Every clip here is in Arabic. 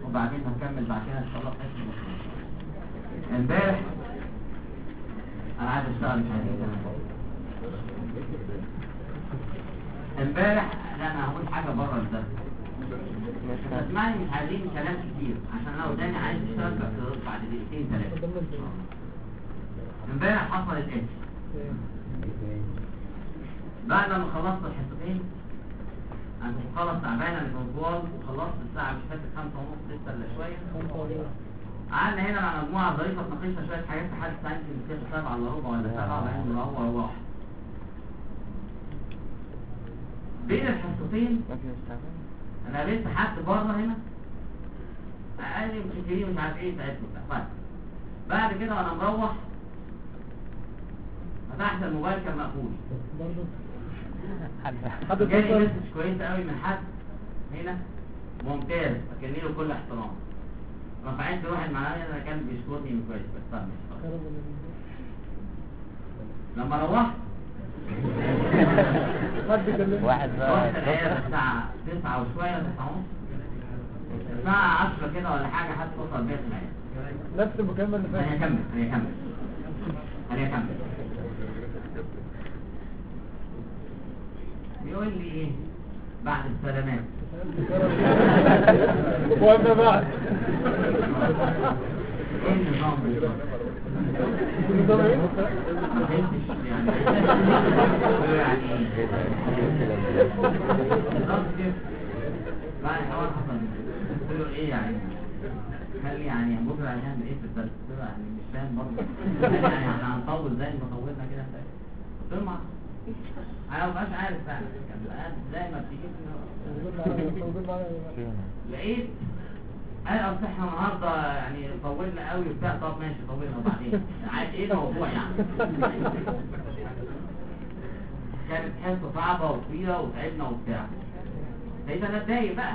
وبعدين هنكمل بعد كده ان شاء الله حته بسيطه. امبارح انا عايز اشتغل مش عايز امبارح انا هقول حاجه بره الدرس اسمعني، مش عايزين كلام كتير عشان انا قدامي عايز اشتغل بس بعد دقيقتين ثلاثه. امبارح حصلت ايه؟ بعد ما خلصت الحصتين انا كنت خلص تعبانه من الاسبوع وخلصت الساعه مش فاكر 5:30 6 الا شويه. قعدنا هنا مع مجموعه ظريفه تناقشنا شويه حاجات لحد الساعه يمكن 7 الا ربع ولا 7 وبعدين نروح. بين الحصتين انا قابلت حد بره هنا قال لي مش عارف ايه ساعتها. بعد كده وانا مروح فتحت الموبايل كان مقفول برضه. جالي مسج كويسه قوي من حد هنا ممتاز فكان له كل احترام. رفعت واحد معايا انا كان بيشكرني من كويس بس طب مش لما روحت واحد رحت العيادة الساعة 9 وشوية 9:30 الساعة 10 كده ولا حاجة حد وصل بيت العيادة نفس المكالمة اللي فاتت. أنا أكمل بيقول لي إيه بعد السلامات وأما بعد إيه النظام بالظبط؟ النظام إيه؟ ما فهمتش يعني بالظبط كده. بعد الحوار حصل قلت له ايه يعني خلي يعني بكره هنعمل ايه في الدرس؟ قلت له يعني مش فاهم برضه يعني احنا هنطول زي ما طولنا كده. قلت له ما انا ما بقاش عارف فعلا كان زي ما بتيجي لقيت قال اصل احنا النهارده يعني طولنا قوي وبتاع. طب ماشي طولنا وبعدين عايز ايه الموضوع يعني؟ كانت حصه صعبه وطويله وتعبنا وبتاع. لقيت انا اتضايق بقى.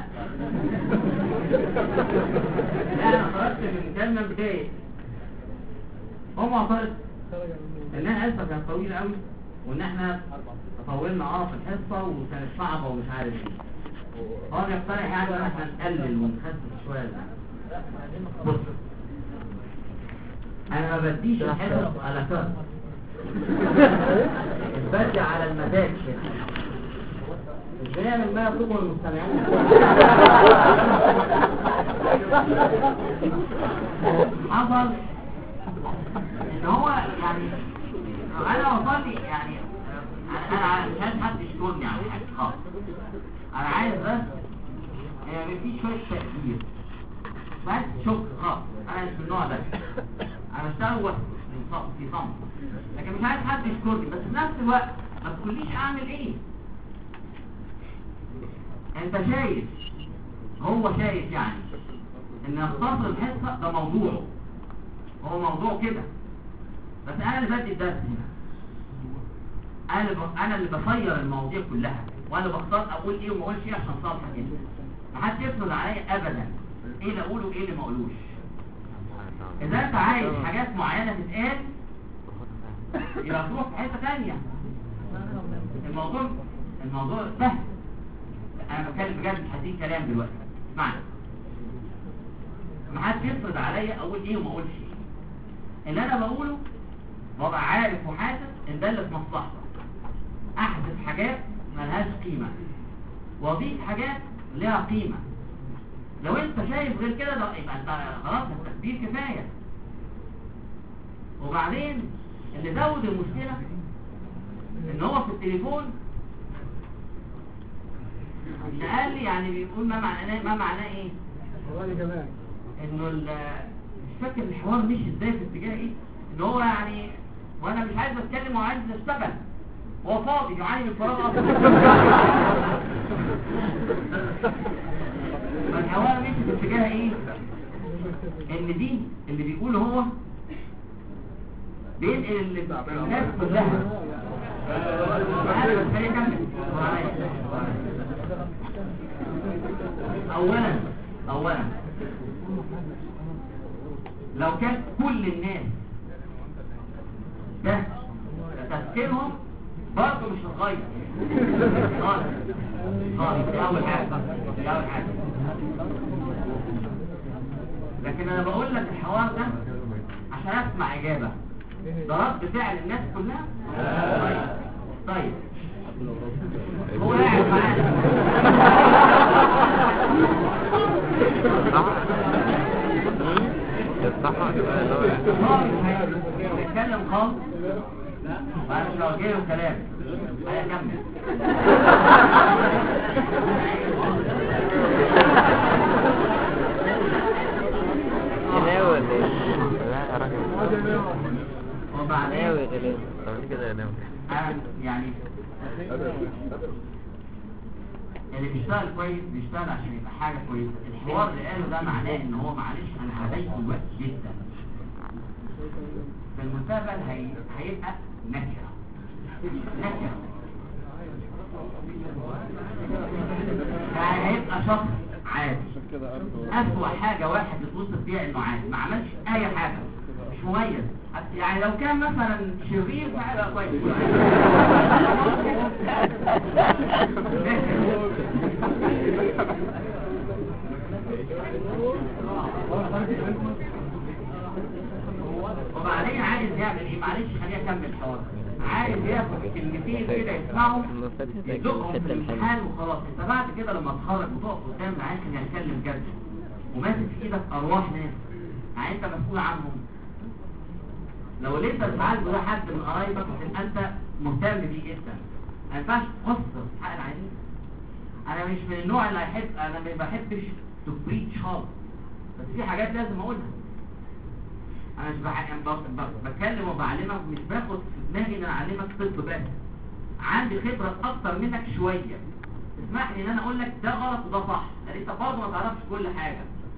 لا انا خرجت من المكالمه متضايق. هم اعترضوا ان الحصه كانت طويله قوي وان احنا طولنا في الحصه وكانت صعبه ومش عارف ايه. هو بيقترح يعني ان احنا نقلل ونخفف شويه. بص انا ما بديش الحصص على كده بدي على المزاج كده. ازاي من ما يطلبه المستمعين حصل ان هو يعني انا وصل لي يعني انا مش عايز حد يشكرني على حاجه خالص. انا عايز بس يعني في شويه تقدير بس شكر خالص. انا مش من النوع ده. انا بشتغل في صمت لكن مش عايز حد يشكرني بس في نفس الوقت ما تقوليش اعمل ايه. انت شايف هو شايف يعني ان اختصر الحصه ده موضوعه هو موضوع كده بس انا اللي بدي الدرس هنا. انا اللي بصير المواضيع كلها وانا بختار اقول ايه وما اقولش ايه عشان صالحك انت. محدش يفرض عليا ابدا ايه اللي اقوله وايه اللي ما اقولوش. اذا انت عايز حاجات معينه تتقال يبقى تروح في حته ثانيه. الموضوع سهل. انا بتكلم بجد مش هديك كلام دلوقتي. اسمعني محدش يفرض عليا اقول ايه وما اقولش ايه. اللي انا بقوله ببقى عارف وحاسس ان ده اللي في مصلحتك. احذف حاجات ملهاش قيمه واضيف حاجات لها قيمه. لو انت شايف غير كده ده يبقى انت خلاص التكبير كفايه. وبعدين اللي زود المشكله ان هو في التليفون اللي قال لي يعني بيقول ما معناه ايه انه مش فاكر الحوار مش ازاي في اتجاه ايه ان هو يعني وانا مش عايز اتكلم وعايز اشتغل هو فاضي يعاني من الفراغ اصلا. فالحوار مش في اتجاه ايه ان دي اللي بيقول هو بينقل الناس كلها. انا بس خليني اكمل. اولا لو كان كل الناس ده تفكيرهم برضه مش هتغير خالص. دي اول حاجه. لكن انا بقول لك الحوار ده عشان اسمع اجابه. ده رد فعل الناس كلها. طيب هو قاعد معانا الصح بيتكلم خالص. انا مش هوجه له كلام، هيكمل. ناوي لا يا راجل وبعدين كده يا ناوي يعني اللي بيشتغل كويس بيشتغل عشان يبقى حاجة كويسة. الحوار اللي قاله ده معناه ان هو معلش انا هضايقه الوقت جدا. في المستقبل هيبقى نكرة. يعني هيبقى شخص عادي. أسوأ حاجة واحد يتوصف فيها انه عادي، ما عملش اي حاجة، مش مميز. يعني لو كان مثلا شرير فهيبقى كويس. وبعدين عايز يعمل ايه؟ معلش خليني اكمل الحوار. عايز ياخد كلمتين كده يسمعهم يزقهم في الامتحان وخلاص. انت بعد كده لما تخرج وتقف قدام العيال كان هيتكلم جد وماسك في ايدك ارواح ناس، يعني انت مسؤول عنهم. لو اللي انت بتعالجه ده حد من قرايبك انت مهتم بيه جدا، ما ينفعش تقصر في حق العيانين. انا مش من النوع اللي انا ما بحبش تبريتش خالص، بس في حاجات لازم اقولها. انا مش بتكلم وبعلمك، مش باخد في دماغي ان انا اعلمك طب بس. عندي خبره اكتر منك شويه، اسمح لي ان انا اقول لك ده غلط وده صح، لان انت برضه ما تعرفش كل حاجه.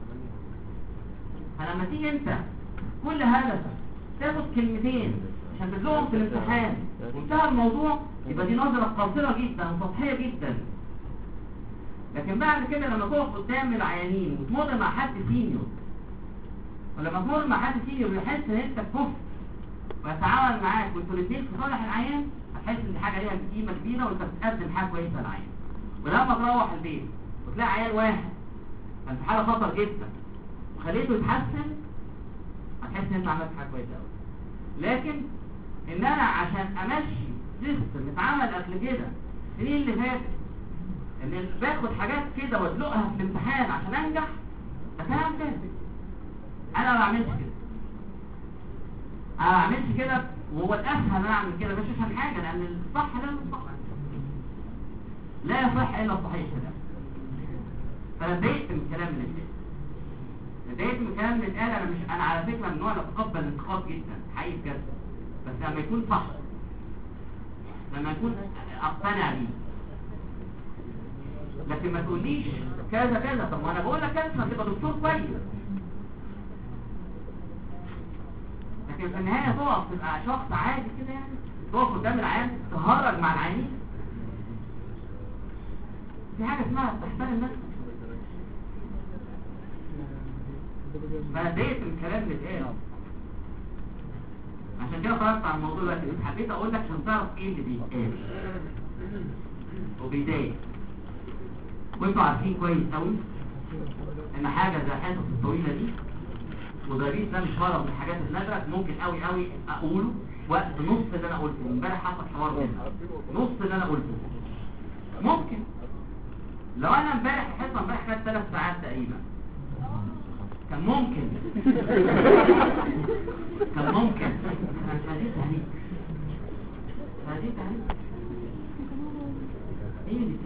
فلما تيجي انت كل هدفك تاخد كلمتين عشان تدلهم في الامتحان وانتهى الموضوع، يبقى دي نظره قاصره جدا وسطحيه جدا. لكن بعد كده لما تقف قدام العيانين وتمر مع حد سينيور، ولما تمر مع حد سينيور ويحس ان انت كفء ويتعاون معاك وانتوا الاثنين في صالح العيان، هتحس ان دي حاجه ليها قيمه كبيره وانت بتقدم حاجه كويسه للعيان. ولما تروح البيت وتلاقي عيان واحد كان في حاله خطر جدا وخليته يتحسن، هتحس ان انت عملت حاجه كويسه قوي. لكن ان انا عشان امشي سيستم اتعمل قبل كده السنين اللي فاتت، ان باخد حاجات كده وادلقها في الامتحان عشان انجح، ده كلام تاني. انا ما بعملش كده، وهو الاسهل انا اعمل كده، مش عشان حاجه، لان الصح ده الصح لا يصح الا الصحيح ده. فانا اتضايقت من الكلام اللي اتقال. انا على فكره من النوع اللي اتقبل الانتقاد جدا حقيقي بجد، بس لما يكون صح، لما يكون اقتنع بيه. لكن ما تقوليش كذا كذا، طب ما انا بقول لك كذا تبقى دكتور كويس، لكن في النهايه تقف تبقى شخص عادي كده، يعني تقف قدام العيان تهرج مع العيانين. في حاجه اسمها تحترم نفسك. فانا اتضايقت من الكلام اللي اتقال، عشان كده خرجت عن الموضوع دلوقتي. بس حبيت اقول لك عشان تعرف ايه اللي بيتقال وبيضايق. وانتوا عارفين كويس قوي ان حاجه زي الحصص الطويله دي وضريب ده مش فرض من الحاجات النادره، ممكن قوي اقوله وقت نص اللي انا قلته. امبارح حصل حوار كده، نص اللي انا قلته ممكن لو انا امبارح الحصه امبارح كانت 3 ساعات تقريبا، كان ممكن انا هديت عليك مين اللي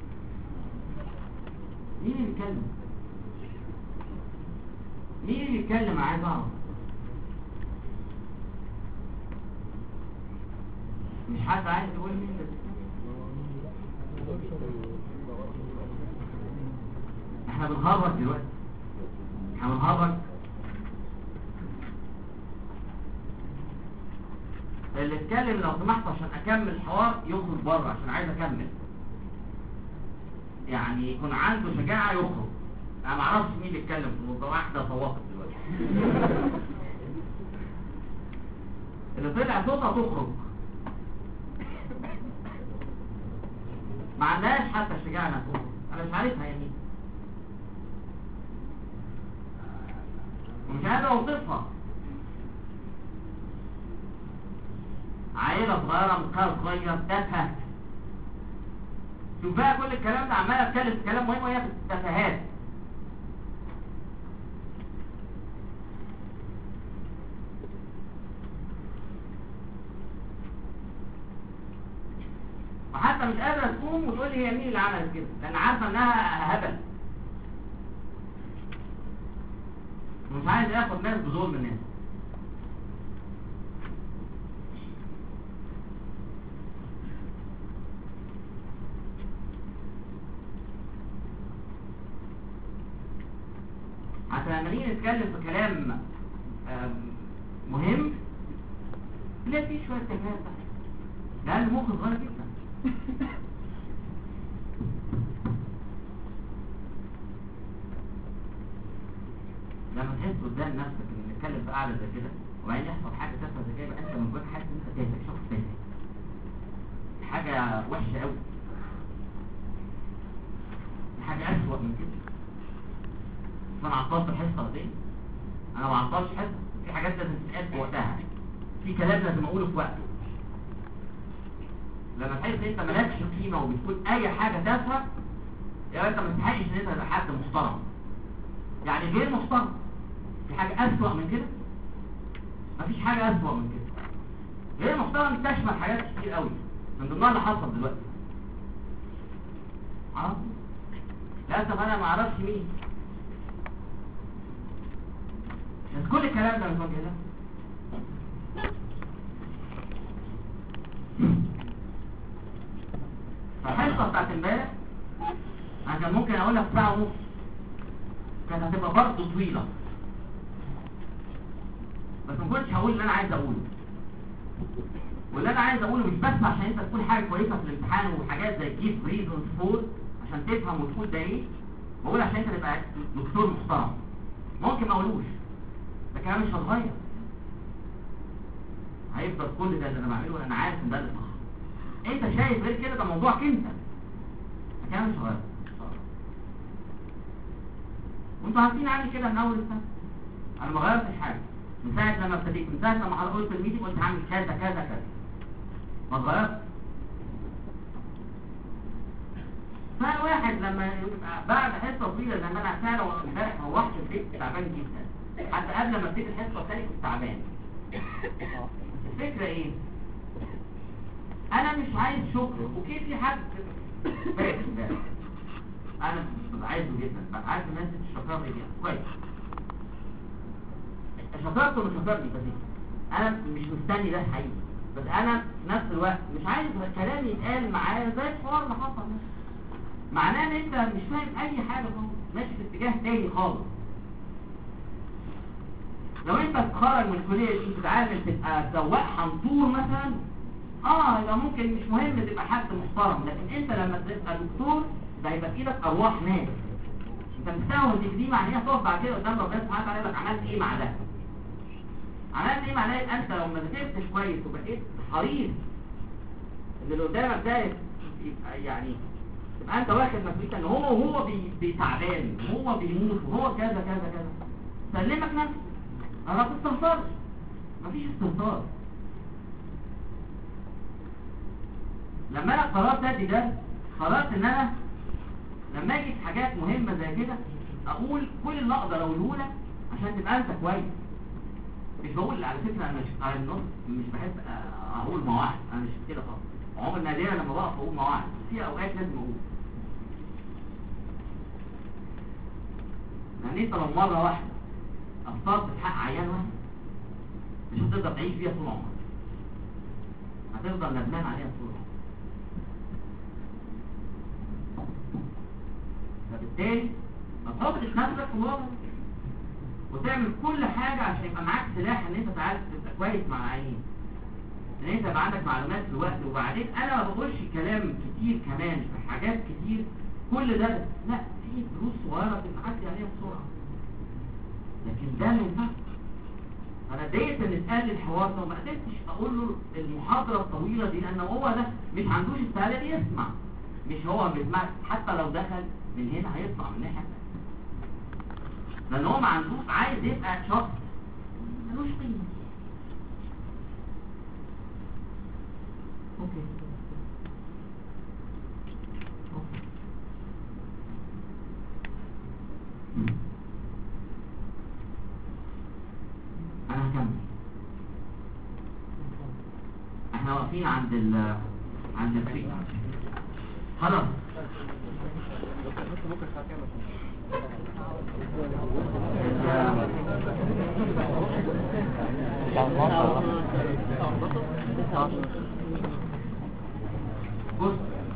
بيتكلم عايز اعرف. مش حد عايز يقول مين اللي احنا بنهرج دلوقتي، اللي اتكلم لو سمحت عشان اكمل الحوار يخرج بره، عشان عايز اكمل، يعني يكون عنده شجاعة يخرج. انا معرفش مين اللي اتكلم في الموضوع، واحدة صوتت دلوقتي اللي طلع صوتها تخرج، ما عندهاش حتى الشجاعة انها تخرج. انا مش عارفها يعني. ومش قادر اوصفها. عيلة صغيرة متخيل صغير تافهة. شوف بقى كل الكلام ده عمال اتكلم في كلام مهم وهي في التفاهات. وحتى مش قادرة تقوم وتقول لي هي مين اللي عملت كده، لأن عارفة إنها هبل. مش عايز ياخد ناس بظلم الناس. عشان لما نيجي نتكلم في كلام مهم تلاقي فيه شوية تفاهات بقى، لأن المخ صغير جدا. لما تحس قدام نفسك ان نتكلم في قعده زي كده وبعدين يحصل حاجه تافهه زي كده، يبقى انت من جواك حاسس ان انت تافه، شخص تافه، حاجه وحشه قوي، حاجه اسوء من كده. انا عطلت الحصه دي، انا ما عطلتش حصه، في حاجات لازم تتقال في وقتها، في كلام لازم اقوله في وقته. لما تحس ان انت مالكش قيمه وبتقول اي حاجه تافهه، يبقى انت ما تستحقش ان انت تبقى حد محترم، يعني غير محترم. في حاجه اسوء من كده؟ مفيش حاجه اسوء من كده. غير محترم تشمل حاجات كتير قوي من ضمنها اللي حصل دلوقتي. للاسف انا ما اعرفش مين، بس كل الكلام ده من وجه ده. فالحصه بتاعت امبارح انا كان ممكن اقول لك ساعه ونص، كانت هتبقى برضه طويله، بس ما كنتش هقول اللي انا عايز اقوله. واللي انا عايز اقوله مش بس عشان انت تقول حاجه كويسه في الامتحان وحاجات زي كيف ريزونز فور عشان تفهم وتقول ده ايه، بقول عشان انت تبقى دكتور محترم. ممكن ما اقولوش، لكن انا مش هتغير، هيفضل كل ده اللي انا بعمله وانا عارف ان ده اللي صح. انت شايف غير كده، ده موضوعك انت، لكن انا مش هغير. وانتوا عارفين عني كده من اول السنه، انا ما غيرتش حاجه من ساعه لما ابتديت، من ساعه لما قلت في الميتنج قلت هعمل كذا كذا كذا، ما اتغيرتش. فالواحد لما يبقى بعد حصه طويله زي ما انا فعلا امبارح روحت البيت تعبان جدا، حتى قبل ما ابتدي الحصه الثانيه كنت تعبان. الفكره ايه؟ انا مش عايز شكر، اوكي في حد فاكر امبارح انا ببقى عايزه جدا، ببقى عايز الناس تشكرني جدا كويس. شكرته ومش شكرني بس انا مش مستني ده حقيقي، بس انا في نفس الوقت مش عايز كلامي يتقال معايا زي الحوار اللي حصل ده. معناه ان انت مش فاهم اي حاجه خالص، ماشي في اتجاه تاني خالص. لو انت تتخرج من الكليه دي تتعامل تبقى سواق حنطور مثلا، يبقى ممكن مش مهم تبقى حد محترم، لكن انت لما تبقى دكتور ده هيبقى في ايدك ارواح ناس. انت مستوعب دي معناها تقف بعد كده قدام ربنا سبحانه وتعالى يقول لك عملت ايه مع ده؟ عملت ايه معناه؟ انت لو ما ذاكرتش كويس وبقيت حريص ان اللي قدامك ده يبقى يعني تبقى انت واخد مسؤوليه ان هو تعبان وهو بيموت وهو كذا كذا كذا، سلمك نفسك، ما تستنصرش، مفيش استنصار. لما انا قررت ادي ده، قررت ان انا لما اجي في حاجات مهمه زي كده اقول كل اللي اقدر اقوله لك عشان تبقى انت كويس. مش بقول على فكره انا مش على النص، مش بحب اقول مواعظ، انا مش كده خالص. عمر نادرا لما بقف اقول مواعظ، في اوقات لازم اقول. يعني انت لو مره واحده قصرت في حق عيان واحد مش هتقدر تعيش فيها طول عمرك، هتفضل ندمان عليها طول عمرك. فبالتالي ما تحطش نفسك في الوضع وتعمل كل حاجه عشان يبقى معاك سلاح ان انت تعرف تبقى كويس مع العيان، ان انت يبقى عندك معلومات في الوقت. وبعدين انا ما بقولش كلام كتير كمان في حاجات كتير كل ده، لا، في دروس صغيره بنعدي عليها بسرعه، لكن ده ما ينفعش. انا اتضايقت ان اتقال الحوار ده وما قدرتش اقول له المحاضره الطويله دي، لان هو ده مش عندوش استعداد يسمع، مش هو بيسمع، حتى لو دخل من هنا هيطلع من ناحيه. لان هو ما عندوش، عايز يبقى شخص ملوش قيمه. اوكي انا هكمل. احنا واقفين عند التريتمنت خلاص. بص،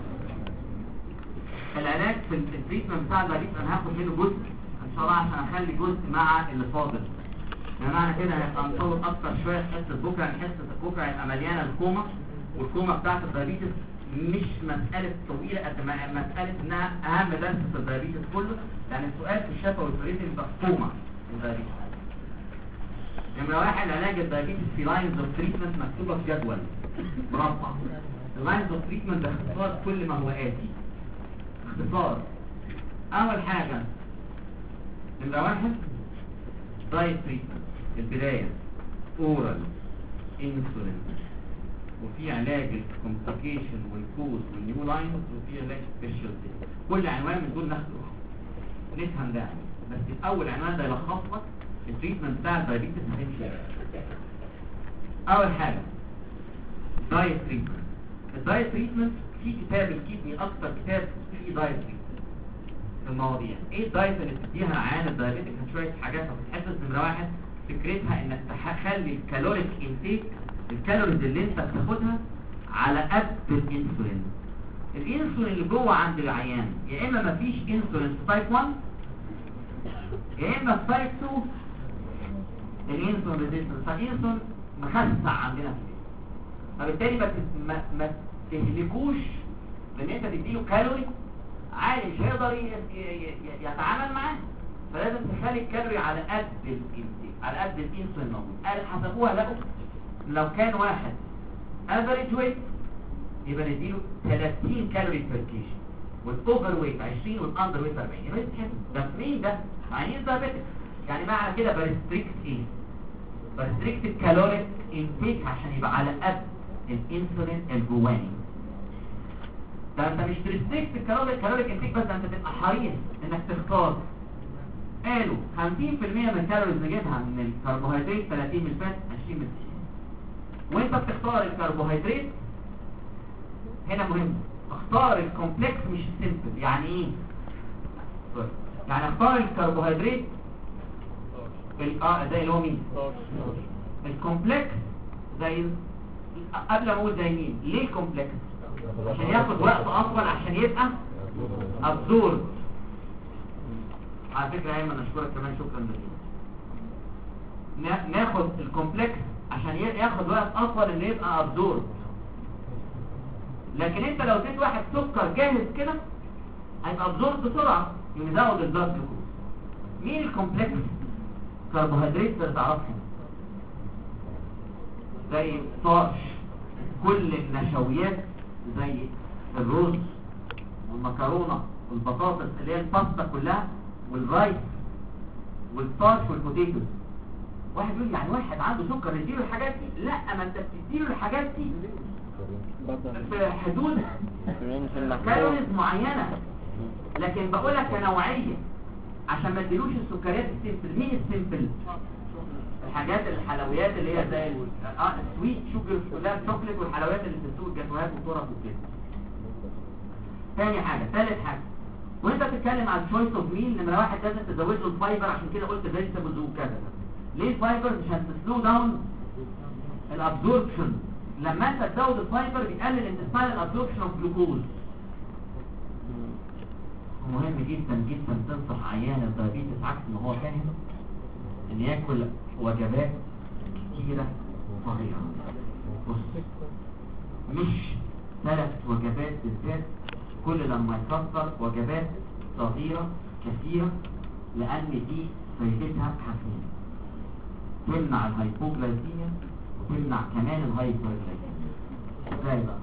العلاج في التريتمنت بتاع الدايابيتس انا هاخد منه جزء ان شاء الله عشان اخلي جزء مع اللي فاضل. يعني معنى كده هيبقى نطول اكتر شويه في حصه بكره، يعني حصه بكره هيبقى مليانه الكوما، والكوما بتاعت الدايابيتس مش مساله طويله قد ما مساله انها اهم درس في الدايابيتس كله، يعني السؤال في الشفا والفريد يبقى كوما الدايابيتس. نمرة واحد، علاج الدايابيتس في لاينز اوف تريتمنت مكتوبه في جدول مربع. اللاينز اوف تريتمنت ده اختصار كل ما هو اتي. اختصار، اول حاجه نمرة واحد دايت تريتمنت، البدايه اورال انسولين، وفي علاج الكومبليكيشن والكوز والنيو لاينز، وفي علاج سبيشال. كل عنوان من دول ناخده نفهم ده، بس الاول عنوان ده يلخص لك التريتمنت بتاع الدايابيتس هتمشي. اول حاجه دايت تريتمنت. الدايت تريتمنت في كتاب الكيدني اكتر كتاب فيه دايت تريتمنت في المواضيع. ايه الدايت اللي بتديها لعيان الدايابيتس؟ شويه حاجات هتتحفظ. نمره واحد، فكرتها انك تخلي الكالوريك انتيك، الكالوريز اللي انت بتاخدها على قد الانسولين. الانسولين اللي جوه عند العيان يا اما مفيش انسولين في تايب 1 يا اما في تايب 2 الانسولين ريزيستنس، فالانسولين مخسع عندنا في الجسم، فبالتالي ما تهلكوش لان انت تديله كالوري عالي مش هيقدر يتعامل معاه، فلازم تخلي الكالوري على قد الانتيك، على قد الانسولين موجود. قال حسبوها لقوا لو كان واحد افريج ويت يبقى نديله 30 كالوري بير كيجي، والاوفر ويت 20 والاندر ويت 40. يبقى ده مين ده؟ يعني دايابيتس. يعني معنى كده بريستريكت ايه؟ بريستريكت الكالوريك انتيك عشان يبقى على قد الانسولين الجواني. ده انت مش تريستريكت الكالوريك انتيك بس، انت تبقى حريص انك تختار. قالوا 50% من الكالوريز نجيبها من الكربوهيدرات، 30 من الفات، 20 من الدهون. وانت بتختار الكربوهيدرات هنا مهم، اختار الكومبلكس مش السيمبل. يعني ايه؟ يعني اختار الكربوهيدرات زي اللي هو مين؟ الكومبلكس زي قبل ما اقول زي مين؟ ليه الكومبلكس؟ عشان ياخد وقت اطول عشان يبقى ابزورب. على فكره ايمن اشكرك كمان، شكرا جزيلا. ناخد الكومبلكس عشان ياخد وقت اطول ان يبقى ابزورب. لكن انت لو اديت واحد سكر جاهز كده هيبقى ابزورب بسرعه، يزود البلاد جلوكوز. مين الكومبلكس؟ كربوهيدرات اللي تعرفهم زي الطارش، كل النشويات زي الرز والمكرونه والبطاطس اللي هي الباستا كلها والرايس والطارش والبوتيتوز. واحد يقول يعني واحد عنده سكر نديله الحاجات دي؟ لا، ما انت بتديله الحاجات دي في حدود كالوريز معينه، لكن بقولك كنوعيه عشان ما تديلوش السكريات السيمبل. مين السيمبل؟ الحاجات الحلويات اللي هي زي السويت شوجر كلها، الشوكليت والحلويات اللي في السوق، الجاتوهات والطرف وكده. ثاني حاجه، ثالث حاجه، وانت بتتكلم عن تشويس اوف ميل، نمره واحد لازم تزود له الفايبر، عشان كده قلت فيجيتابلز وكذا. ليه الفايبر؟ عشان تسلو داون الابزوربشن. لما انت تزود الفايبر بيقلل انتستاينال الابزوربشن اوف جلوكوز. مهم جدا جدا تنصح عيان الدايابيتس عكس ما هو فاهم ان ياكل وجبات كتيره صغيره. بص، مش 3 وجبات بالذات، كل لما يكسر وجبات صغيره كثيره، لان دي فايدتها حاجتين: تمنع الهايبوغلايسيميا وتمنع كمان الهايبوغلايسيميا. ازاي بقى؟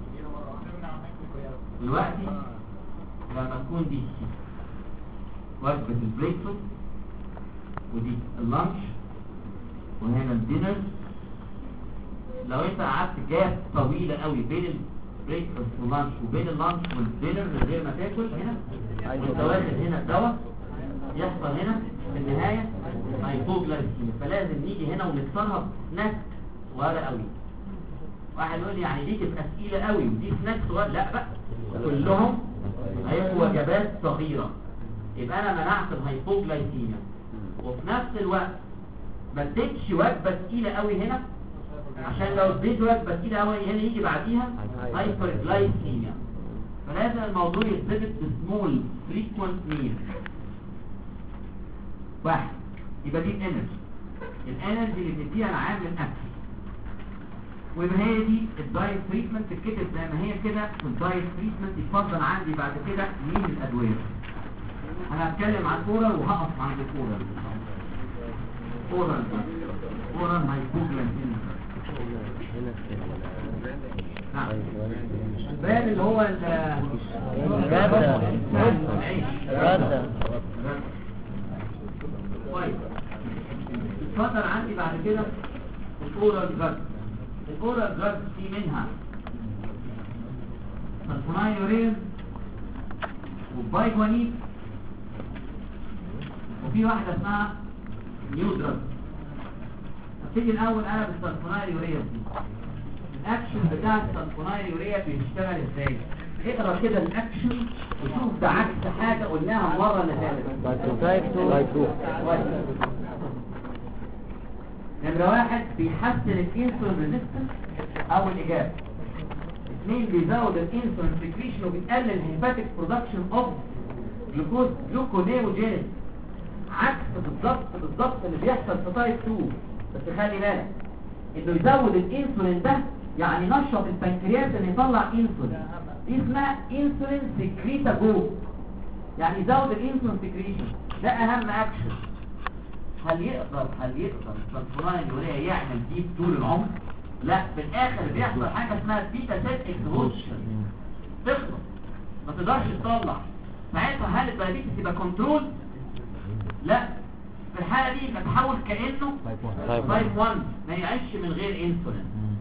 دلوقتي لما تكون دي وجبة البريكفاست ودي اللانش وهنا الدينر. لو انت قعدت جاب طويلة قوي بين البريكفاست واللانش وبين اللانش والدينر من غير ما تاكل هنا وانت واخد هنا الدواء، يحصل هنا في النهاية هايبوجلايسيميا. فلازم نيجي هنا ونكسرها بسناك صغيرة قوي. واحد يقول لي يعني دي تبقى تقيلة قوي ودي سناك صغيرة، لا بقى كلهم هيبقوا وجبات صغيرة. يبقى انا منعت الهايبوجلايسيميا وفي نفس الوقت ما اديتش وجبة تقيلة قوي هنا، عشان لو اديت وجبة تقيلة قوي هنا يجي بعديها هايبرجلايسيميا. فلازم الموضوع يتظبط بسمول فريكوينت ميل. واحد، يبقى دي الانرجي اللي بنديها لعامل الاكل. ويبقى هي دي الدايت تريتمنت تتكتب زي ما هي كده في الدايت تريتمنت. يتفضل عندي بعد كده مين الادويه. انا هتكلم عن اورال وهقف عند الاورال. اورال هايبوجلايسيميا. نعم البال اللي هو طيب اتفضل عندي بعد كده الاورال دراج. الاورال دراج في منها سلفونايلوريز وبايجوانيد، وفي واحدة اسمها نيو دراج. ابتدي الاول انا بالسلفونايلوريز دي. الاكشن بتاع السلفونايلوريز بيشتغل ازاي؟ اقرا كده الاكشن وشوف ده عكس حاجه قلناها المره اللي فاتت. نمرة واحد بيحسن الانسولين ريزيستنس او الاجابه. اثنين بيزود الانسولين سكريشن وبيقلل الهيباتيك برودكشن اوف جلوكونيوجينيس، عكس بالظبط اللي بيحصل في تايب 2. بس خلي بالك انه يزود الانسولين ده يعني نشط البنكرياس ان يطلع انسولين. دي اسمها انسولين سكريتاجوز، يعني يزود الانسولين سكريشن. ده اهم اكشن. هل يقدر السلفونايلوريا يعمل دي طول العمر؟ لا، في الاخر بيحصل حاجه اسمها بيتا سيل اكسهوشن، تخلص ما تقدرش تطلع. ساعتها هل الدايابيتس يبقى كنترول؟ لا، في الحاله دي بتحول كانه تايب 1 ما يعيش من غير انسولين.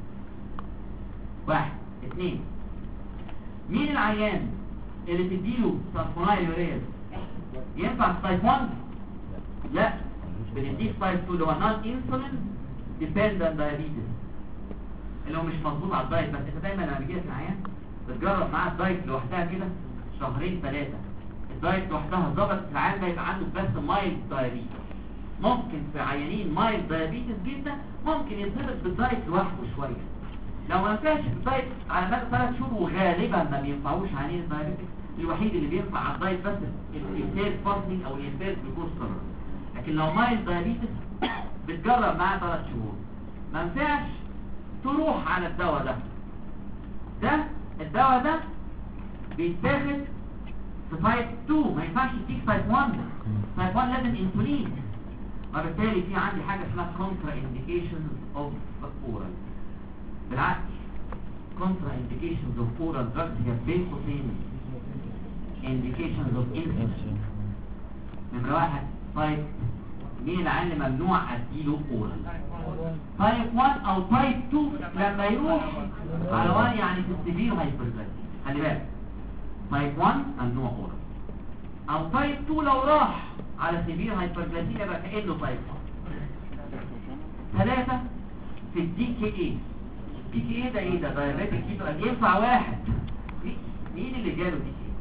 واحد. اثنين، مين العيان اللي تديله سلفونايلوريا ينفع في تايب 1؟ لا، بنديه تايب 2 اللي هو نون انسولين ديبندنت دايابيتس اللي هو مش مظبوط على الدايت. بس انت دايما لما بيجي لك العيان بتجرب معاه الدايت لوحدها كده شهرين ثلاثه. الدايت لوحدها ظبطت العيان ده يبقى عنده بس مايلد دايابيتس. ممكن في عيانين مايلد دايابيتس جدا ممكن يتظبط بالدايت لوحده شويه. لو ما نفعش الدايت على مدى 3 شهور، وغالبا ما بينفعوش عيانين الدايابيتس، الوحيد اللي بينفع على الدايت بس الانفير فاستنج او الانفير جلوكوز تولرنس. لكن لو مايلد دايابيتس بتجرب معاه 3 شهور، ما نفعش تروح على الدواء ده. الدواء ده بيتاخد في تايب 2، ما ينفعش تديك تايب 1. تايب 1 لازم انسولين، وبالتالي في عندي حاجه اسمها كونترا انديكيشنز اوف اورال. بالعكس كونترا انديكيشنز اوف اورال دراجز هي بين قوسين انديكيشنز اوف انسولين. نمره واحد تايب، مين العيان اللي ممنوع اديله اورال؟ تايب 1 او تايب 2 لما يروح على 1 يعني في السيفير هايبرجلايسيميا. خلي بالك تايب 1 ممنوع اورال، او تايب 2 لو راح على سيفير هايبرجلايسيميا يبقى كانه تايب 1. 3 في الدي كي اي. دي كي اي ده ايه؟ ده دايابيتيك كيتو. ينفع واحد مين اللي جاله دي كي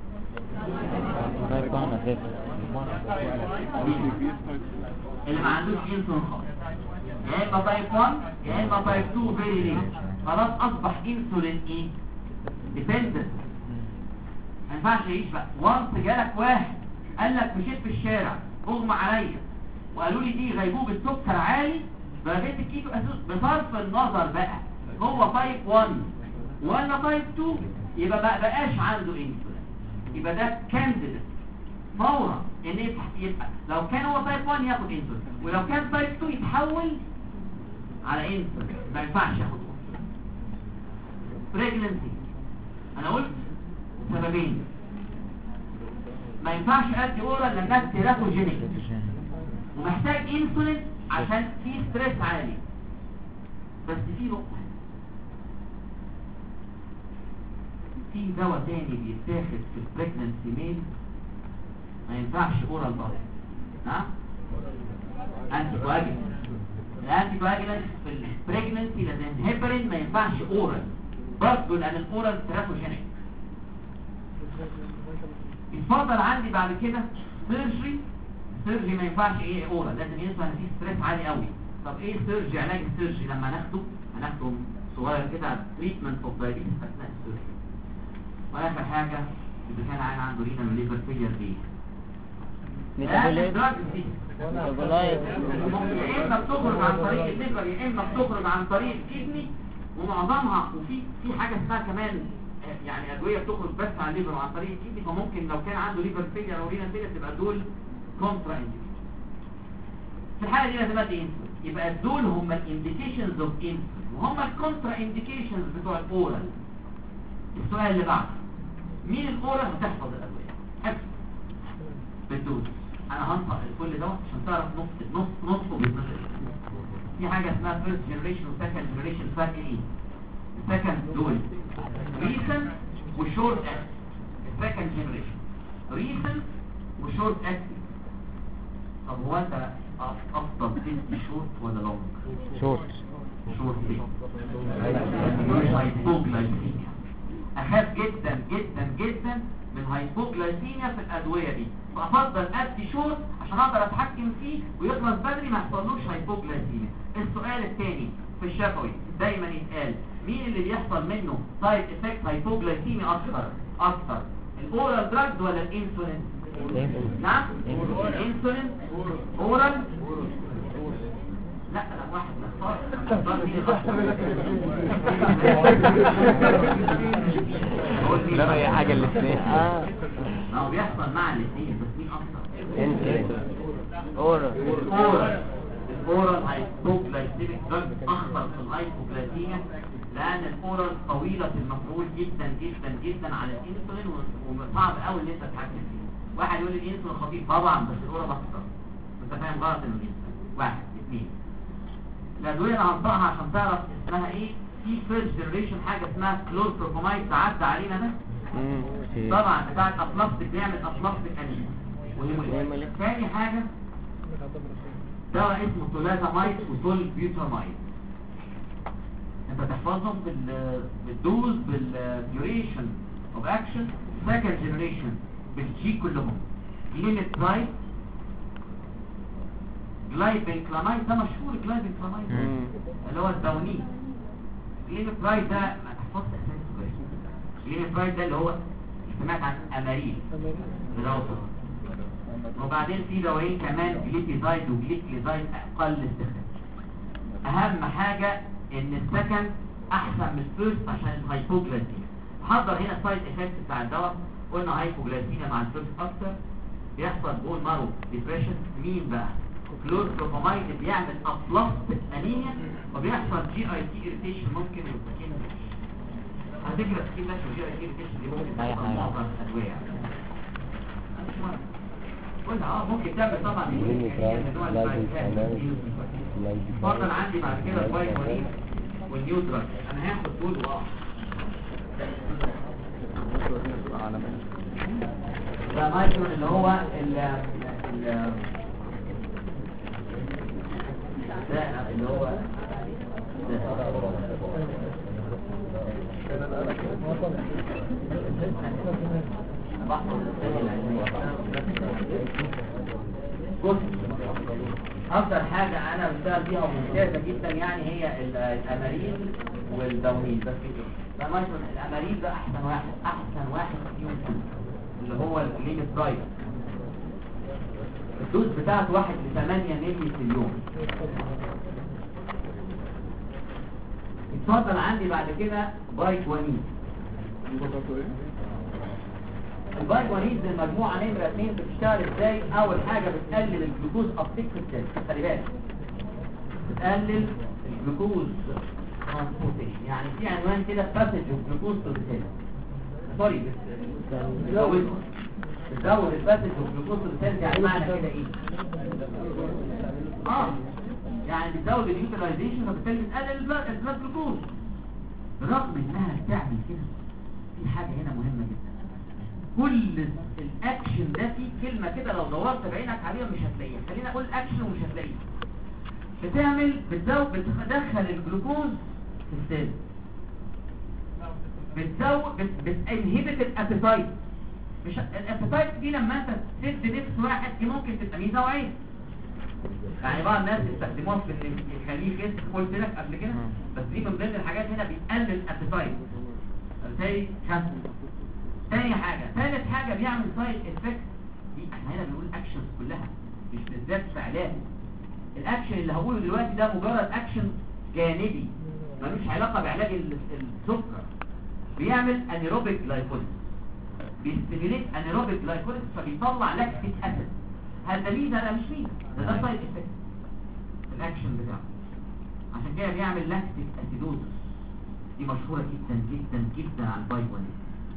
اللي ما عندوش انسولين خالص؟ يا اما تايب 1 يا اما تايب 2 فيري رير. خلاص اصبح انسولين ايه؟ ديبندنت، ما ينفعش يعيش بقى. وانس جالك واحد قال لك مشيت في الشارع اغمى عليا وقالوا لي دي غيبوبه السكر عالي بقيت الكيتو اساس، بصرف النظر بقى هو تايب 1 ولا تايب 2 يبقى بقاش عنده انسولين، يبقى ده كانديديت فورا ان يبقى لو كان هو تايب 1 ياخد انسولين، ولو كان تايب 2 يتحول على انسولين. ما ينفعش ياخد بريجننسي. انا قلت سببين ما ينفعش ادي اورال لانها تيراتوجينيك. ومحتاج انسولين عشان في ستريس عالي. بس في نقطة، في دواء تاني بيتاخد في البريجننسي ميل ما ينفعش اورال برضه. ها؟ انتي كواجولانت. الانتي كواجولانت في البريجننسي لازم هيبرين، ما ينفعش اورال برضه لان الاورال ترافوجينيك. يتفضل عندي بعد كده سيرجري. السيرجري ما ينفعش ايه اورال، لازم ينفع ان في ستريس عالي قوي. طب ايه السيرجري؟ علاج السيرجري لما هناخده صغير كده تريتمنت اوف دايابيتس اثناء السيرجري. واخر حاجه اذا كان عين عنده رينال وليفر فيلير دي ميتابولايت يا اما بتخرج عن طريق الليفر يا اما بتخرج عن طريق الكدني، ومعظمها وفي حاجه اسمها كمان يعني ادويه بتخرج بس عن الليفر وعن طريق الكدني، فممكن لو كان عنده ليفر فيلير او رينال فيلير تبقى دول كونترا انديكيشن. في الحاله دي لازم ادي انسولين. يبقى دول هم الانديكيشنز اوف انسولين وهم الكونترا انديكيشنز بتوع الاورال. السؤال اللي بعده، مين الاورال؟ هتحفظ الادويه حفظ بالدوز. انا هنطق كل دوت عشان تعرف نصه بالنسبه. في حاجه اسمها فيرست جنريشن وسكند جنريشن. فرق ايه؟ السكند دول ريسنت وشورت اكت. السكند جنريشن ريسنت وشورت اكت. طب هو انت افضل تدي شورت ولا لونج؟ شورت. شورت ليه؟ هايبوغلايسيميا. اخاف جدا جدا جدا من هايبوغلايسيميا في الادويه دي، فافضل ادي شورت عشان اقدر اتحكم فيه ويخلص بدري ما يحصلوش هايبوغلايسيميا. السؤال الثاني في الشفوي دايما يتقال مين اللي بيحصل منه سايد افكت هايبوغلايسيميا اكثر الاورال دراجز ولا الانسولين؟ نعم الانسولين. اورال لا واحد نختار لا هي حاجة الاثنين. ما هو بيحصل مع الاثنين بس مين اكتر؟ اورال. الاورال هايبوغلايسيميك دراج اخطر في الهايبوغلايسيميا لان الاورال طويله المفعول جدا جدا جدا على الانسولين وصعب قوي ان انت تتحكم فيه. واحد يقول لي الانسولين خفيف طبعا بس الاورال اخطر. انت فاهم غلط الانسولين. واحد اثنين الادويه اللي هنطقها عشان تعرف اسمها ايه. في فيرست جنريشن حاجه اسمها كلوربرومايد عدى علينا ده طبعا بتاعت افلاكسيك بيعمل افلاكسيك انيميا. ثاني حاجه دواء اسمه تولازامايد وتولبيوتامايد. انت تحفظهم بالدوز بالديوريشن اوف اكشن. سكند جنريشن بالجي كلهم. ليميت برايس جلايبنكلامايد ده مشهور. جلايبنكلامايد اللي هو الداونين. ليميت برايس ده ما تحفظش اساسه كويس. ليميت برايس ده اللي هو سمعت عن اماريل بالوصف. وبعدين في دوايين كمان جليبيزايد وجليكليزايد اقل استخدام. اهم حاجه ان السكند احسن من الفيرست عشان الهايبوغلايسيميا. حضر هنا السايد افكت بتاع الدواء. قلنا هايبوغلايسيميا مع الفيرست اكتر بيحصل بون مارو ديبريشن. مين بقى؟ كلوربرومايد بيعمل افلاكسيك انيميا وبيحصل جي اي تي اريتيشن ممكن والسكين على فكره السكين ده والجي اي تي اريتيشن دي ممكن تحصل معظم الادويه قلنا ممكن تعمل طبعا فضل عندي بعد كده الفيتامين والنيوترال. انا هاخد دول ده مايكرو اللي هو ده اللي هو بص اكتر حاجه انا بشتغل فيها وممتازه جدا يعني هي الاماريل والداونين. بس ده مايكرو الاماريل ده احسن واحد فيهم اللي هو الليميت برايس. الدوز بتاعته 1 ل 8 مللي في اليوم. اتفضل عندي بعد كده بايكوانين. البايكوانين دي المجموعه نمره 2 بتشتغل ازاي؟ اول حاجه بتقلل الجلوكوز ابتيك في السيل. خلي بالك بتقلل الجلوكوز ترانسبورتيشن. يعني في عنوان كده باسج الجلوكوز تو السيل. سوري بتزود الباسج والجلوكوز تو السيل. يعني معنى كده ايه؟ يعني بتزود اليوتيلايزيشن وبالتالي بتقلل البلاد جلوكوز. رغم انها بتعمل كده في حاجه هنا مهمه جدا. كل الاكشن ده فيه كلمه كده لو دورت بعينك عليها مش هتلاقيها. خلينا اقول اكشن ومش هتلاقيها. بتدخل الجلوكوز في السيل، بتنهبت الابيتايت. مش الابيتايت دي لما انت تسد نفس واحد دي ممكن تبقى ميزه وعيب. يعني بعض الناس يستخدموها في ان يخليه يخس، قلت لك قبل كده، بس دي من ضمن الحاجات هنا بيقلل الابيتايت زي خس. ثالث حاجه بيعمل سايد افكت. دي احنا هنا بنقول اكشنز كلها مش بالذات فعلات. الاكشن اللي هقوله دلوقتي ده مجرد اكشن جانبي ملوش علاقه بعلاج السكر. بيعمل انيروبيك جلايكوليز، بيستيميليت انيروبيك جلايكوليز فبيطلع لاكتيك اسيد. هل ده ميزه؟ لا مش ميزه، ده سايد افكت الاكشن بتاعه. عشان كده بيعمل لاكتيك اسيدوزس. دي مشهوره جدا جدا جدا على البايوانيز.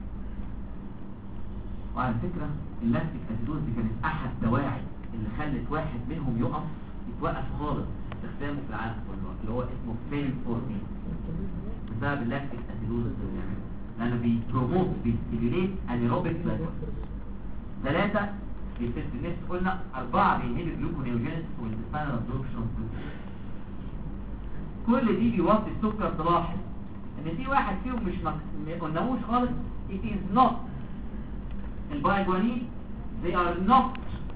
وعلى فكره اللاكتيك اسيدوز دي كانت احد دواعي اللي خلت واحد منهم يتوقف خالص استخدامه في العالم كله، اللي هو اسمه فينفورمين، بسبب اللاكتيك اسيدوز اللي بيعمله، لانه بيبروموت بيستيميليت انيروبيك جلايكوليز. 3 بيفيد النفس قلنا. 4 بينهبط الجلوكونيوجينيسيس والانتستينال ابزوربشن. كل دي بيوطي السكر. تلاحظ ان في واحد فيهم مش ما قلناهوش خالص. it is not البايجوانين. they are not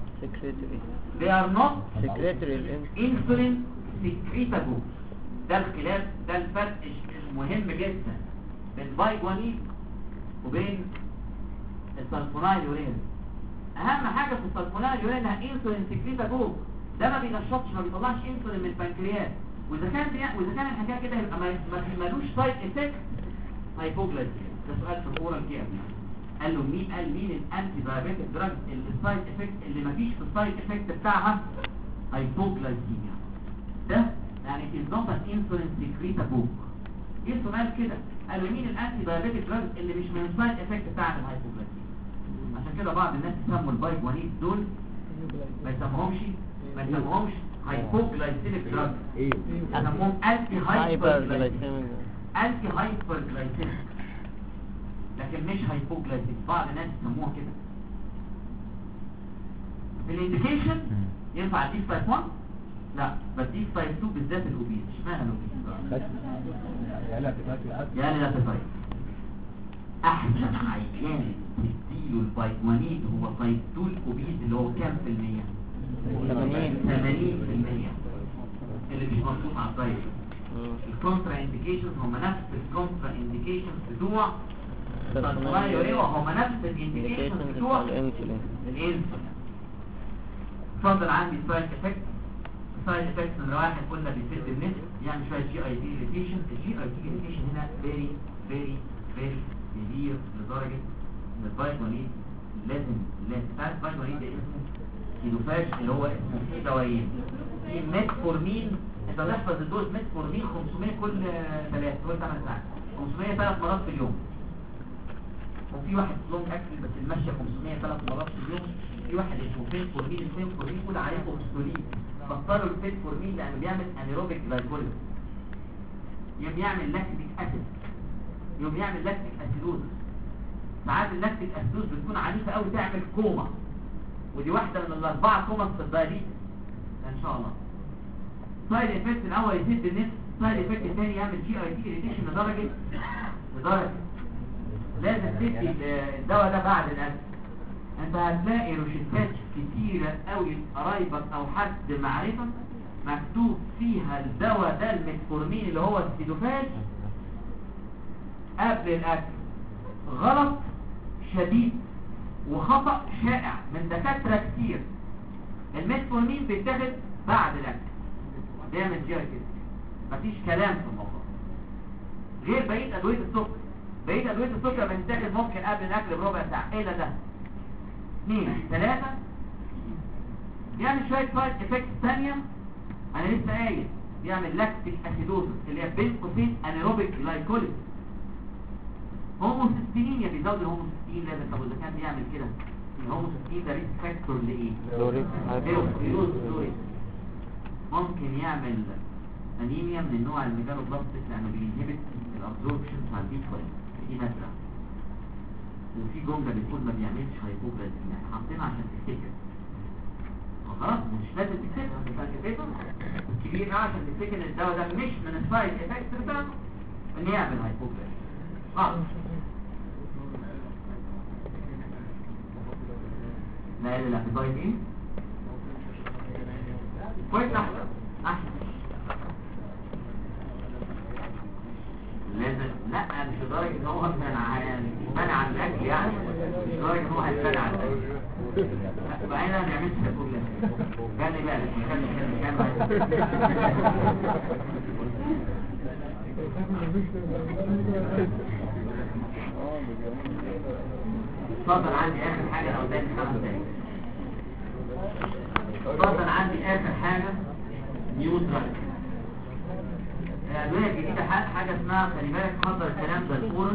secretary insulin secretagogue. ده الخلاف، ده الفرق المهم جدا بين البايجوانين وبين السلفونايل يورين. اهم حاجه في السلفونايل يورين انها انسولين سكريتاجوج. ده ما بينشطش، ما بيطلعش انسولين من البنكرياس. واذا كان الحكايه كده يبقى مالوش سايد افكت هايبوجلايسيميا. ده سؤال في الاورال كير. قال له مين الانتي دايابيتيك دراج اللي السايد افكت اللي ما فيش في السايد افكت بتاعها هايبوجلايسيميا. ده يعني is not an insulin secretagogue. ايه السؤال كده؟ قال له مين الانتي دايابيتيك دراج اللي مش من السايد افكت بتاع الهايبوجلايسيميا. عشان كده بعض الناس يسموا البايجوانيد دول ما يسموهمش هايبوجلايسيميك دراج، يسموهم انتي هايبرجلايسيميك، لكن مش هايبوجلايسيميك. بعض الناس يسموها كده. في الانديكيشن ينفع اديك تايب 1؟ لا، بديك تايب 2 بالذات الاوبيز. اشمعنى الاوبيز؟ يعني لا تفايد. احسن عيان تديله البايجوانيد هو تايب 2 الاوبيز اللي هو كام في المية؟ 80% اللي مش مظبوط على الدايت. الكونترا انديكيشنز هم نفس الكونترا انديكيشنز بتوع السلفونايل، وهم نفس الانديكيشنز بتوع الانسولين. اتفضل. عندي سايد افكت. السايد افكت نمرة 1 قلنا بيفيد النفس، يعمل شويه جي اي دي اريتيشن. الجي اي دي اريتيشن هنا فيري فيري فيري كبير لدرجه ان البايجوانيد لازم تعرف البايجوانيد ده اسمه كيلوفاج اللي هو اسمه فيه دوايين. في ميتفورمين، انت تحفظ الدوز ميتفورمين 500 كل 8 ساعات، 500 3 مرات في اليوم. وفي واحد لونج اكل بس المشي 500 3 مرات في اليوم. في واحد اسمه فينفورمين. الفينفورمين كل عليه اوكسولين، بطلوا الفينفورمين لانه بيعمل انيروبيك جلايكوليز، يعمل لاكتيك اسيد، يعمل لاكتيك اسيدوز. ساعات اللاكتيك اسيدوز بتكون عنيفه قوي تعمل كوما، ودي واحده من الاربعه كوماس في الدايابيتس ان شاء الله. سايد افكت الاول يزيد النفس. سايد افكت الثاني يعمل جي اي تي اريتيشن لدرجه لازم تدي الدواء ده بعد الاكل. انت هتلاقي روشتات كتيره قوي قرايبك او حد معرفه مكتوب فيها الدواء ده الميتفورمين اللي هو السيدوفاج قبل الاكل. غلط شديد وخطأ شائع من دكاترة كتير. الميتفورمين بيتاخد بعد الاكل، بيعمل جي اي كده، مفيش كلام في الموضوع. غير بقية ادوية السكر. بقية ادوية السكر بتتاخد ممكن قبل الاكل بربع ساعة. ايه ده؟ 2 3 يعمل شوية سايد افكت ثانية انا لسه قايل. يعمل لاكتيك اسيدوزس اللي هي بين قوسين انيروبيك جلايكوليز. هوموسيستين بيزود الهوموسيستين لازم. طب اذا كان بيعمل كده الهوموسيستين ده ريسك فاكتور لايه؟ ممكن يعمل انيميا من النوع الميجالوبلاستيك لانه بينهبت الابزوربشن بتاع البي 12 دي نادره. وفي جمله بتقول ما بيعملش هايبوجلايسيميا، يعني حاطينها عشان تفتكر. خلاص مش لازم تكتبها، تبقى كتابه كبير عشان تفتكر ان الدواء ده مش من السايد افكتس بتاعته ان يعمل هايبوجلايسيميا. لا لا لا في ايه كويس احسن لازم لا مش لدرجه ان هو منع عن الاكل، يعني مش لدرجه ان هو هيمنع عن الاكل. بقى انا ما نعملش هايبوجلايسيميا، خلي بالك اتفضل عندي اخر حاجه لو قدامي 5 دقايق. اتفضل عندي اخر حاجه نيو دراج. الادويه الجديده حاجه اسمها، خلي بالك حضر الكلام ده الفورن،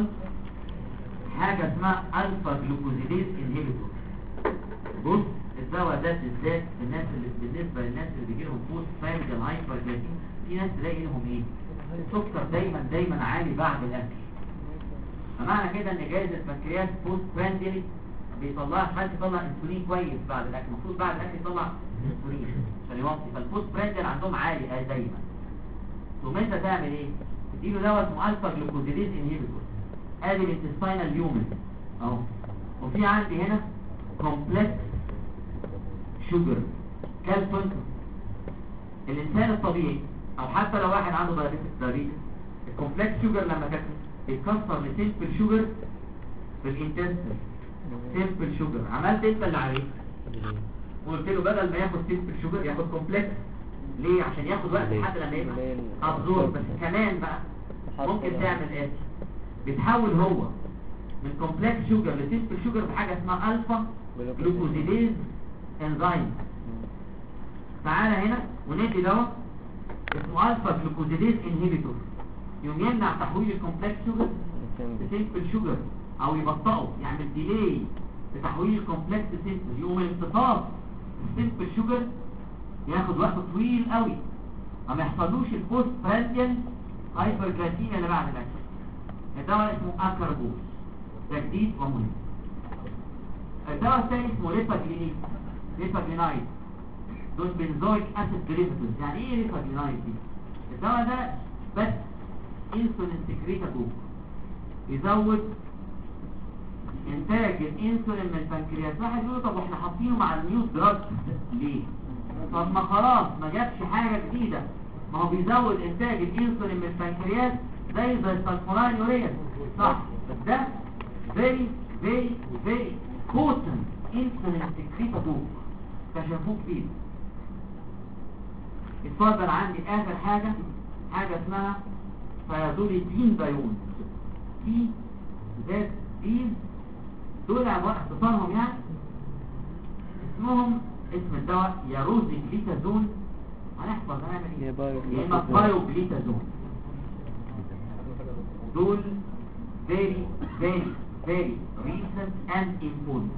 حاجه اسمها الفا جلوكوزيديز انهبيتور. بص الدواء ده بالذات بالنسبه للناس اللي بيجي لهم بوست فايرال هايبرجلايسيميا، في ناس تلاقي لهم ايه السكر دايما عالي بعد الاكل. فمعنى كده ان جهاز البنكرياس بوست براندلي عشان يطلع انسولين كويس بعد الاكل، المفروض بعد الاكل يطلع انسولين عشان يوطي، فالبوست براندل عندهم عالي دايما. ثم انت تعمل ايه؟ تديله دواء اسمه الفا جلوكوزيديز انهبيتور، ادي الانتستينال ليومن اهو. وفي عندي هنا كومبلكس شوجر كالسيوم. الانسان الطبيعي او حتى لو واحد عنده دايابيتس الكومبلكس شوجر لما بيتكسر لسيمبل شوجر في الانتستين، سيمبل شوجر عملت انت اللي عليك وقلت له بدل ما ياخد سيمبل شوجر ياخد كومبلكس. ليه؟ عشان ياخد وقت لحد لما يبقى ابزورب. بس كمان بقى ممكن تعمل ايه؟ بتحول هو من كومبلكس شوجر لسيمبل شوجر بحاجه اسمها الفا جلوكوزيديز انزيم. تعالى هنا وندي دواء اسمه الفا جلوكوزيديز انهبيتور، يوم يمنع تحويل الكومبلكس شوجر لسيمبل شوجر او يبطئه، يعمل ديلي لتحويل الكومبلكس لسيمبل. يوم الامتصاص السيمبل شوجر ياخد وقت طويل قوي، ما يحصلوش البوست برانديال هايبرجلايسيميا اللي بعد الاكل. الدواء اسمه اكاربوز، ده جديد ومهم. الدواء الثاني اسمه ليباجلينايد، دول بنزويك اسيد ديريفاتيفز. يعني ايه ليباجلينايد دي؟ الدواء ده بس انسولين سكريتاتور، يزود انتاج الانسولين من البنكرياس. واحد يقول طب واحنا حاطينه مع النيو دراج ليه؟ طب ما خلاص ما جابش حاجه جديده، ما هو بيزود انتاج الانسولين من البنكرياس زي السلفونيل يوريا صح. بس ده فيري بوتنت انسولين سكريتاتور كشفوه كتير. اتفضل عندي اخر حاجه اسمها فيازوليدين بايون. دي ذات دين دول اختصارهم يعني اسمهم اسم الدواء يا روزي جليتازون، هنحفظ هنعمل ايه؟ يا اما بايو جليتازون. دول very recent and important.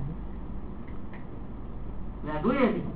الادويه دي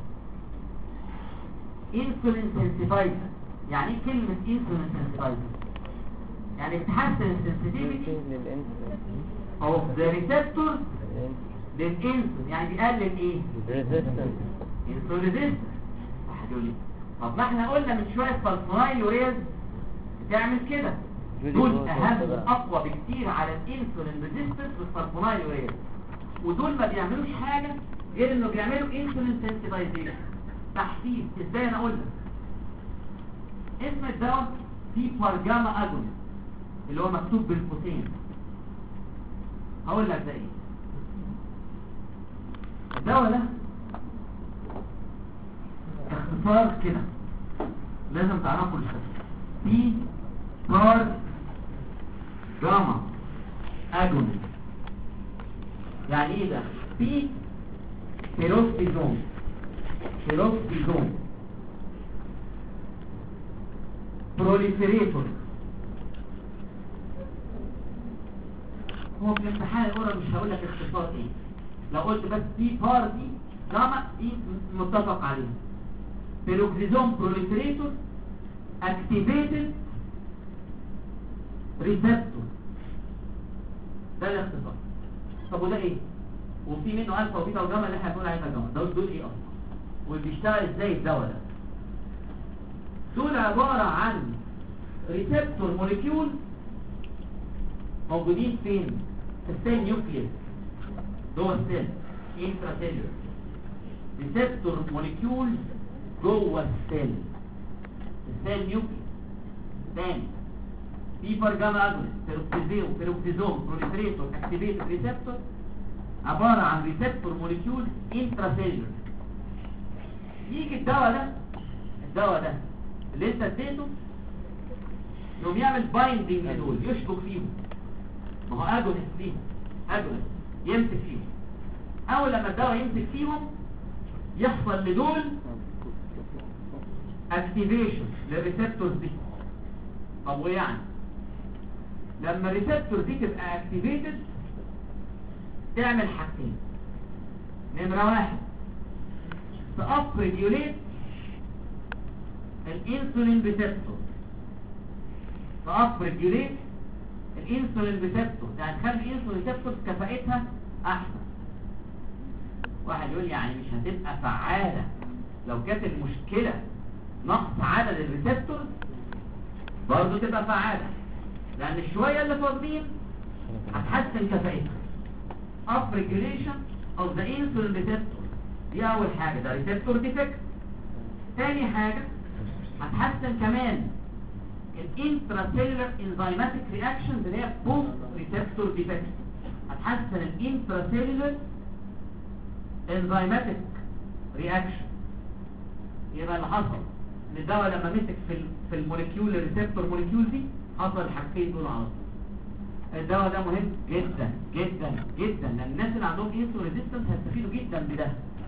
انسولين سنسيتايزر. يعني ايه كلمه انسولين سنسيتايزر؟ يعني بتحسن السنسيتيفيتي اوف ذا ريسبتور للانسولين، يعني بيقلل ايه؟ انسولين ريزيستنس. واحد يقول لي طب ما احنا قلنا من شويه سلفونيل يوريز بتعمل كده. دول اهم واقوى بكتير على الانسولين ريزيستنس والسلفونيل يوريز، ودول ما بيعملوش حاجه غير انه بيعملوا انسولين سنسيتايزيشن تحفيز. ازاي؟ انا اقول لك اسم الدواء في بارجاما اجون اللي هو مكتوب بالقوسين. هقول لك ده ايه الدواء ده. اختصار كده لازم تعرفوا الشكل. في بارجاما اجون يعني ايه ده؟ في بيروكسيزون بروليفريتور. هو في الامتحان الاولى مش هقول لك اختصار ايه، لو قلت بس دي بار دي جاما دي متفق عليها. بيروكسيزوم بروليفريتور اكتيفيتد ريسبتور. ده الاختصار. طب وده ايه؟ وفي منه الفا وبيتا وجاما اللي احنا بنقول عليها جاما. دول ايه اصلا؟ وبيشتغل ازاي الدواء ده؟ دول عباره عن ريسبتور موليكيول موجودين فين؟ في السيل نيوكليس جوه السيل انتراسيلولر. ريسبتور موليكيول جوه السيل نيوكليس. تاني بيبر جاما اجونست بيروكسيزوم بروليفريتور اكتيفيتور ريسبتور عباره عن ريسبتور موليكيول انتراسيلولر. يجي الدواء ده اللي انت اديته يقوم يعمل بايندنج لدول، يشبك فيهم. ما هو اجونست فيهم، اجونست يمسك فيهم. اول لما الدواء يمسك فيهم يحصل لدول اكتيفيشن للريسبتورز دي. طب ويعني لما الريسبتور دي تبقى اكتيفيتد تعمل حاجتين. نمرة 1 تأب ريجوليت الانسولين ريسبتور. تأب ريجوليت الانسولين ريسبتور، يعني تخلي الانسولين ريسبتور كفاءتها احسن. واحد يقول يعني مش هتبقى فعالة لو كانت المشكلة نقص عدد الريسبتور؟ برضه تبقى فعالة، لان الشوية اللي فاضلين هتحسن كفاءتها. up regulation of the insulin receptor دي اول حاجة، ده ريسبتور ديفكت. تاني حاجة هتحسن كمان الانتراسيلولر انزيماتيك رياكشنز اللي هي بوست ريسبتور ديفكت. هتحسن الانتراسيلولر انزيماتيك رياكشن. يبقى اللي حصل ان الدواء لما مسك في الموليكيول الريسبتور موليكيول دي حصل الحاجتين دول على طول. الدواء ده مهم جدا جدا جدا، لان الناس اللي عندهم انسولين ريزيستنس هيستفيدوا جدا بده.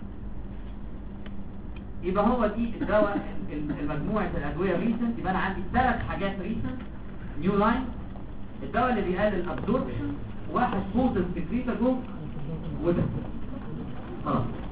يبقى هو دي الدواء المجموعه الادويه ريسنت. يبقى انا عندي 3 حاجات ريسنت نيو لاين. الدواء اللي بيقلل الابزوربشن، واحد بوتنت سكريتاجون، وده خلاص.